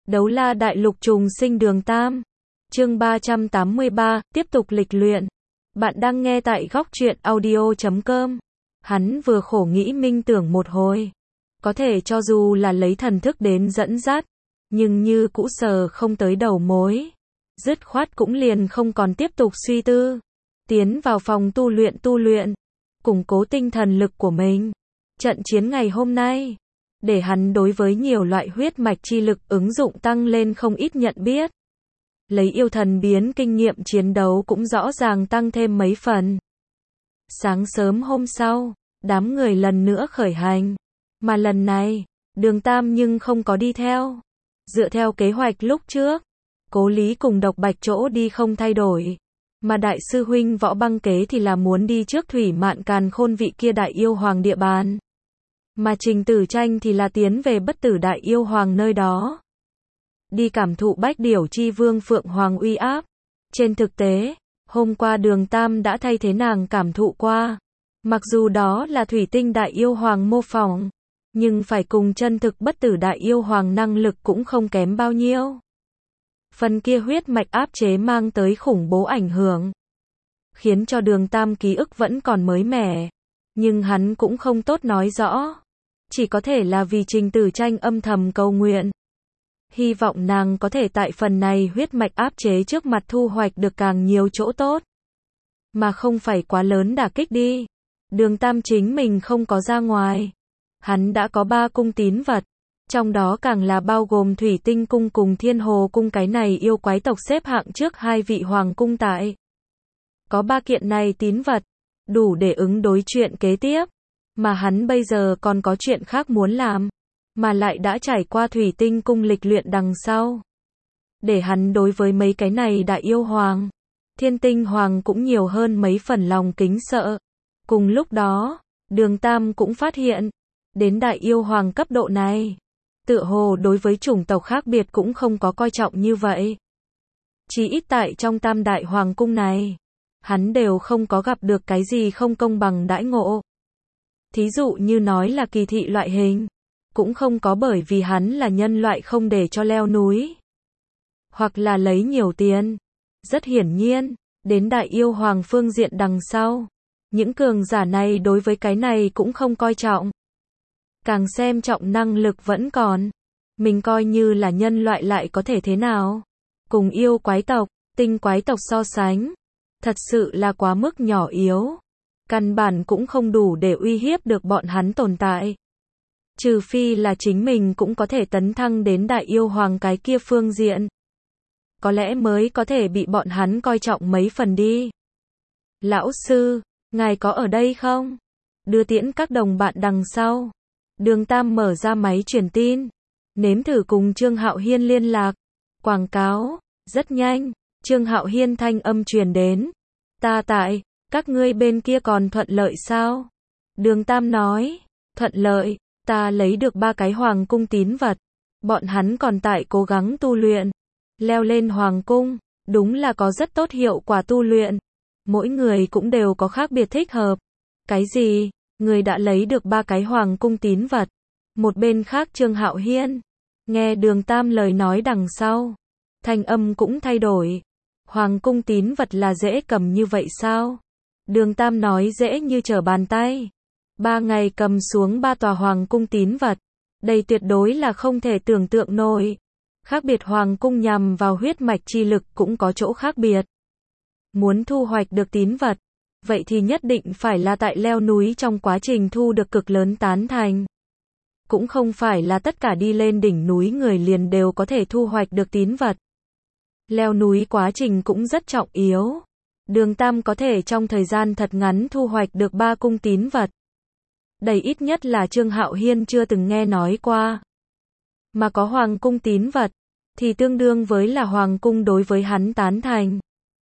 Đấu la đại lục trùng sinh đường Tam. Chương 383, tiếp tục lịch luyện. Bạn đang nghe tại góc truyện audio.com. Hắn vừa khổ nghĩ minh tưởng một hồi. Có thể cho dù là lấy thần thức đến dẫn dắt, nhưng như cũ sờ không tới đầu mối. Dứt khoát cũng liền không còn tiếp tục suy tư. Tiến vào phòng tu luyện, củng cố tinh thần lực của mình. Trận chiến ngày hôm nay, để hắn đối với nhiều loại huyết mạch chi lực ứng dụng tăng lên không ít nhận biết. Lấy yêu thần biến kinh nghiệm chiến đấu cũng rõ ràng tăng thêm mấy phần. Sáng sớm hôm sau, đám người lần nữa khởi hành. Mà lần này, Đường Tam nhưng không có đi theo. Dựa theo kế hoạch lúc trước, Cố Lý cùng Độc Bạch chỗ đi không thay đổi. Mà đại sư huynh Võ Băng Kế thì là muốn đi trước Thủy Mạn Càn Khôn vị kia đại yêu hoàng địa bàn. Mà Trình Tử Tranh thì là tiến về Bất Tử đại yêu hoàng nơi đó. Đi cảm thụ Bách Điểu Chi Vương Phượng Hoàng uy áp. Trên thực tế, hôm qua Đường Tam đã thay thế nàng cảm thụ qua. Mặc dù đó là thủy tinh đại yêu hoàng mô phỏng, nhưng phải cùng chân thực Bất Tử đại yêu hoàng năng lực cũng không kém bao nhiêu. Phần kia huyết mạch áp chế mang tới khủng bố ảnh hưởng, khiến cho Đường Tam ký ức vẫn còn mới mẻ, nhưng hắn cũng không tốt nói rõ. Chỉ có thể là vì Trình Tử Tranh âm thầm cầu nguyện. Hy vọng nàng có thể tại phần này huyết mạch áp chế trước mặt thu hoạch được càng nhiều chỗ tốt. Mà không phải quá lớn đả kích đi. Đường Tam chính mình không có ra ngoài. Hắn đã có 3 cung tín vật. Trong đó càng là bao gồm Thủy Tinh Cung cùng Thiên Hồ Cung, cái này yêu quái tộc xếp hạng trước 2 vị hoàng cung tại. Có 3 kiện này tín vật, đủ để ứng đối chuyện kế tiếp. Mà hắn bây giờ còn có chuyện khác muốn làm, mà lại đã trải qua Thủy Tinh Cung lịch luyện đằng sau. Để hắn đối với mấy cái này đại yêu hoàng, Thiên Tinh Hoàng cũng nhiều hơn mấy phần lòng kính sợ. Cùng lúc đó, Đường Tam cũng phát hiện, đến đại yêu hoàng cấp độ này, tựa hồ đối với chủng tộc khác biệt cũng không có coi trọng như vậy. Chỉ ít tại trong Tam đại hoàng cung này, hắn đều không có gặp được cái gì không công bằng đãi ngộ. Thí dụ như nói là kỳ thị loại hình, cũng không có bởi vì hắn là nhân loại không để cho leo núi, hoặc là lấy nhiều tiền. Rất hiển nhiên, đến đại yêu hoàng phương diện đằng sau, những cường giả này đối với cái này cũng không coi trọng. Càng xem trọng năng lực vẫn còn. Mình coi như là nhân loại lại có thể thế nào? Cùng yêu quái tộc, tinh quái tộc so sánh, thật sự là quá mức nhỏ yếu. Căn bản cũng không đủ để uy hiếp được bọn hắn tồn tại. Trừ phi là chính mình cũng có thể tấn thăng đến đại yêu hoàng cái kia phương diện. Có lẽ mới có thể bị bọn hắn coi trọng mấy phần đi. Lão sư, ngài có ở đây không? Đưa tiễn các đồng bạn đằng sau. Đường Tam mở ra máy truyền tin, nếm thử cùng Trương Hạo Hiên liên lạc. Quảng cáo, rất nhanh, Trương Hạo Hiên thanh âm truyền đến. Ta tại, các ngươi bên kia còn thuận lợi sao? Đường Tam nói, thuận lợi, ta lấy được 3 cái hoàng cung tín vật. Bọn hắn còn tại cố gắng tu luyện. Leo lên hoàng cung, đúng là có rất tốt hiệu quả tu luyện. Mỗi người cũng đều có khác biệt thích hợp. Cái gì? Người đã lấy được 3 cái hoàng cung tín vật. Một bên khác Trương Hạo Hiên, nghe Đường Tam lời nói đằng sau, thanh âm cũng thay đổi. Hoàng cung tín vật là dễ cầm như vậy sao? Đường Tam nói dễ như trở bàn tay. 3 ngày cầm xuống 3 tòa hoàng cung tín vật. Đây tuyệt đối là không thể tưởng tượng nổi. Khác biệt hoàng cung nhằm vào huyết mạch chi lực cũng có chỗ khác biệt. Muốn thu hoạch được tín vật, vậy thì nhất định phải là tại leo núi trong quá trình thu được cực lớn tán thành. Cũng không phải là tất cả đi lên đỉnh núi người liền đều có thể thu hoạch được tín vật. Leo núi quá trình cũng rất trọng yếu. Đường Tam có thể trong thời gian thật ngắn thu hoạch được 3 cung tín vật. Đây ít nhất là Trương Hạo Hiên chưa từng nghe nói qua. Mà có hoàng cung tín vật, thì tương đương với là hoàng cung đối với hắn tán thành.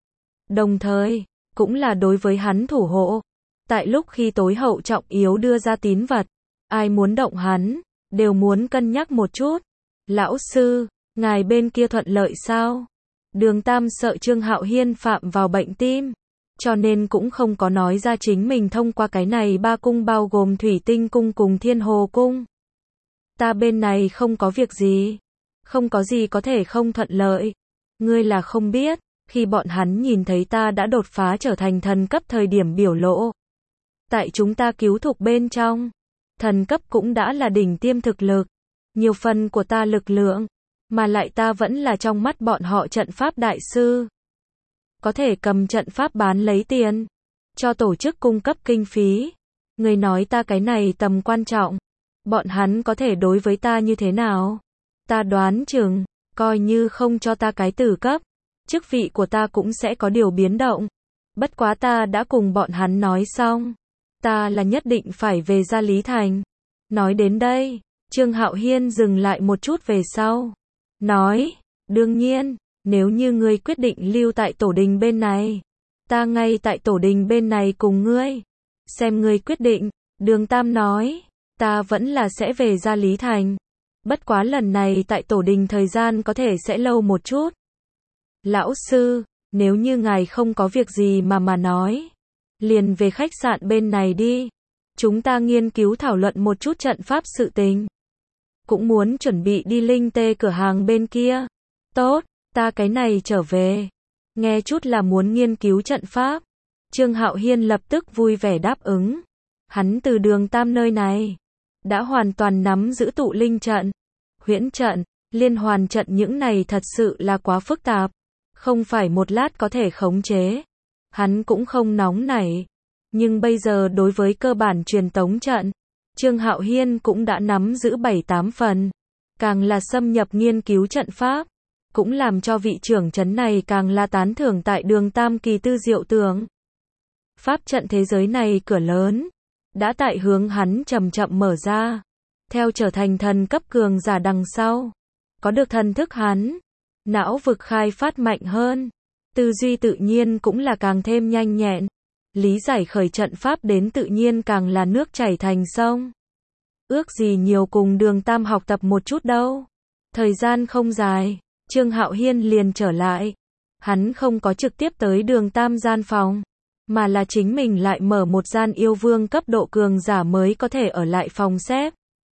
Đồng thời, cũng là đối với hắn thủ hộ. Tại lúc khi tối hậu trọng yếu đưa ra tín vật, ai muốn động hắn, đều muốn cân nhắc một chút. Lão sư, ngài bên kia thuận lợi sao? Đường Tam sợ Trương Hạo Hiên phạm vào bệnh tim, cho nên cũng không có nói ra chính mình thông qua cái này 3 cung bao gồm Thủy Tinh Cung cùng Thiên Hồ Cung. Ta bên này không có việc gì. Không có gì có thể không thuận lợi. Ngươi là không biết, khi bọn hắn nhìn thấy ta đã đột phá trở thành thần cấp thời điểm biểu lộ. Tại chúng ta cứu thục bên trong, thần cấp cũng đã là đỉnh tiêm thực lực. Nhiều phần của ta lực lượng, mà lại ta vẫn là trong mắt bọn họ trận pháp đại sư. Có thể cầm trận pháp bán lấy tiền, cho tổ chức cung cấp kinh phí. Người nói ta cái này tầm quan trọng, bọn hắn có thể đối với ta như thế nào? Ta đoán chừng, coi như không cho ta cái tử cấp, chức vị của ta cũng sẽ có điều biến động. Bất quá ta đã cùng bọn hắn nói xong, ta là nhất định phải về Gia Lý Thành. Nói đến đây, Trương Hạo Hiên dừng lại một chút về sau. Nói, đương nhiên, nếu như ngươi quyết định lưu tại tổ đình bên này, ta ngay tại tổ đình bên này cùng ngươi. Xem ngươi quyết định, Đường Tam nói, ta vẫn là sẽ về Gia Lý Thành. Bất quá lần này tại tổ đình thời gian có thể sẽ lâu một chút. Lão sư, nếu như ngài không có việc gì mà nói, liền về khách sạn bên này đi. Chúng ta nghiên cứu thảo luận một chút trận pháp sự tình. Cũng muốn chuẩn bị đi linh tê cửa hàng bên kia. Tốt, ta cái này trở về. Nghe chút là muốn nghiên cứu trận pháp. Trương Hạo Hiên lập tức vui vẻ đáp ứng. Hắn từ Đường Tam nơi này đã hoàn toàn nắm giữ tụ linh trận, huyễn trận, liên hoàn trận, những này thật sự là quá phức tạp, không phải một lát có thể khống chế. Hắn cũng không nóng nảy, nhưng bây giờ đối với cơ bản truyền tống trận, Trương Hạo Hiên cũng đã nắm giữ 7-8 phần, càng là xâm nhập nghiên cứu trận pháp, cũng làm cho vị trưởng trấn này càng là tán thưởng tại Đường Tam kỳ tư diệu tưởng. Pháp trận thế giới này cửa lớn đã tại hướng hắn chậm chậm mở ra. Theo trở thành thần cấp cường giả đằng sau, có được thần thức hắn, não vực khai phát mạnh hơn, tư duy tự nhiên cũng là càng thêm nhanh nhẹn, lý giải khởi trận pháp đến tự nhiên càng là nước chảy thành sông. Ước gì nhiều cùng Đường Tam học tập một chút đâu. Thời gian không dài, Trương Hạo Hiên liền trở lại. Hắn không có trực tiếp tới Đường Tam gian phòng, mà là chính mình lại mở một gian yêu vương cấp độ cường giả mới có thể ở lại phòng xếp.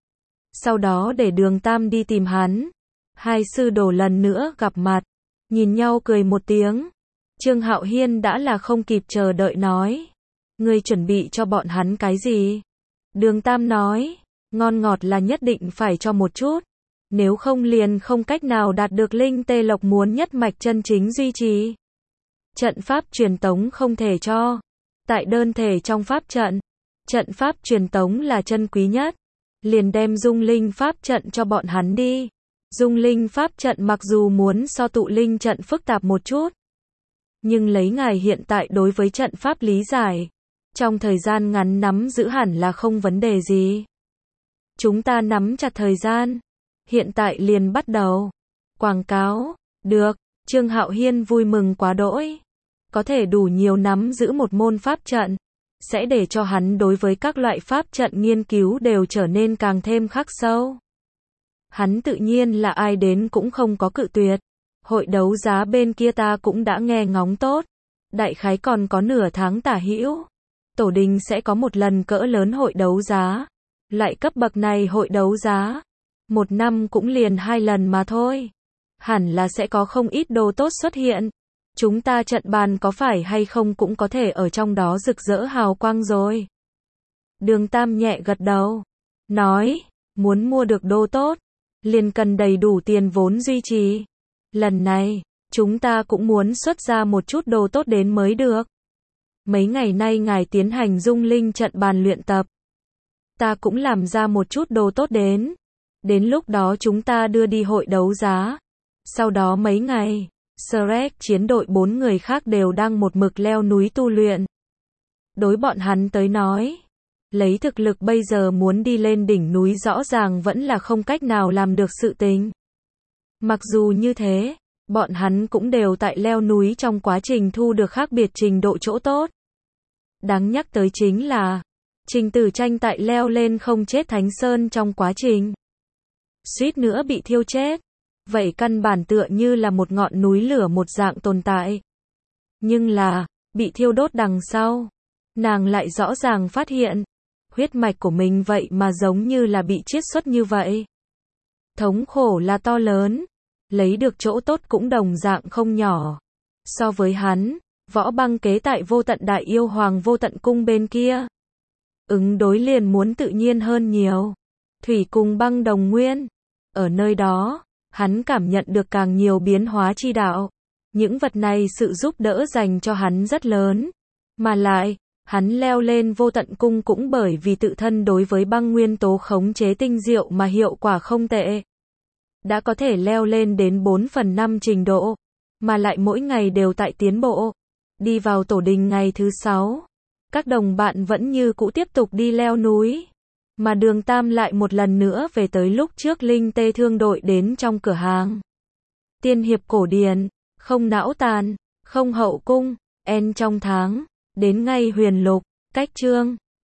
Sau đó để Đường Tam đi tìm hắn. Hai sư đồ lần nữa gặp mặt, nhìn nhau cười một tiếng. Trương Hạo Hiên đã là không kịp chờ đợi nói. Ngươi chuẩn bị cho bọn hắn cái gì? Đường Tam nói, ngon ngọt là nhất định phải cho một chút. Nếu không liền không cách nào đạt được linh tê lộc muốn nhất mạch chân chính duy trì. Trận pháp truyền tống không thể cho. Tại đơn thể trong pháp trận, trận pháp truyền tống là chân quý nhất. Liền đem dung linh pháp trận cho bọn hắn đi. Dung linh pháp trận mặc dù muốn so tụ linh trận phức tạp một chút, nhưng lấy ngài hiện tại đối với trận pháp lý giải, trong thời gian ngắn nắm giữ hẳn là không vấn đề gì. Chúng ta nắm chặt thời gian, hiện tại liền bắt đầu. Quảng cáo, được, Trương Hạo Hiên vui mừng quá đỗi. Có thể đủ nhiều nắm giữ một môn pháp trận, sẽ để cho hắn đối với các loại pháp trận nghiên cứu đều trở nên càng thêm khắc sâu. Hắn tự nhiên là ai đến cũng không có cự tuyệt. Hội đấu giá bên kia ta cũng đã nghe ngóng tốt. Đại khái còn có nửa tháng tả hữu. Tổ đình sẽ có một lần cỡ lớn hội đấu giá. Loại cấp bậc này hội đấu giá, một năm cũng liền 2 lần mà thôi. Hẳn là sẽ có không ít đồ tốt xuất hiện. Chúng ta trận bàn có phải hay không cũng có thể ở trong đó rực rỡ hào quang rồi. Đường Tam nhẹ gật đầu, nói, muốn mua được đồ tốt, liền cần đầy đủ tiền vốn duy trì. Lần này, chúng ta cũng muốn xuất ra một chút đồ tốt đến mới được. Mấy ngày nay ngài tiến hành dung linh trận bàn luyện tập. Ta cũng làm ra một chút đồ tốt đến. Đến lúc đó chúng ta đưa đi hội đấu giá. Sau đó mấy ngày, Shrek chiến đội 4 người khác đều đang một mực leo núi tu luyện. Đối bọn hắn tới nói, lấy thực lực bây giờ muốn đi lên đỉnh núi rõ ràng vẫn là không cách nào làm được sự tình. Mặc dù như thế, bọn hắn cũng đều tại leo núi trong quá trình thu được khác biệt trình độ chỗ tốt. Đáng nhắc tới chính là, Trình Tử Tranh tại leo lên không chết Thánh Sơn trong quá trình, suýt nữa bị thiêu chết. Vậy căn bản tựa như là một ngọn núi lửa một dạng tồn tại. Nhưng là, bị thiêu đốt đằng sau, nàng lại rõ ràng phát hiện, huyết mạch của mình vậy mà giống như là bị chiết xuất như vậy. Thống khổ là to lớn, lấy được chỗ tốt cũng đồng dạng không nhỏ. So với hắn, Võ Băng kế tại Vô Tận Đại Yêu Hoàng Vô Tận Cung bên kia, ứng đối liền muốn tự nhiên hơn nhiều. Thủy cùng băng đồng nguyên, ở nơi đó, hắn cảm nhận được càng nhiều biến hóa chi đạo. Những vật này sự giúp đỡ dành cho hắn rất lớn. Mà lại, hắn leo lên Vô Tận Cung cũng bởi vì tự thân đối với băng nguyên tố khống chế tinh diệu mà hiệu quả không tệ. Đã có thể leo lên đến 4/5 trình độ, mà lại mỗi ngày đều tại tiến bộ. Đi vào tổ đình ngày thứ 6, các đồng bạn vẫn như cũ tiếp tục đi leo núi. Mà Đường Tam lại một lần nữa về tới lúc trước Linh Tê Thương đội đến trong cửa hàng. Tiên hiệp cổ điển, không não tàn, không hậu cung, en trong tháng, đến ngay huyền lục, cách chương.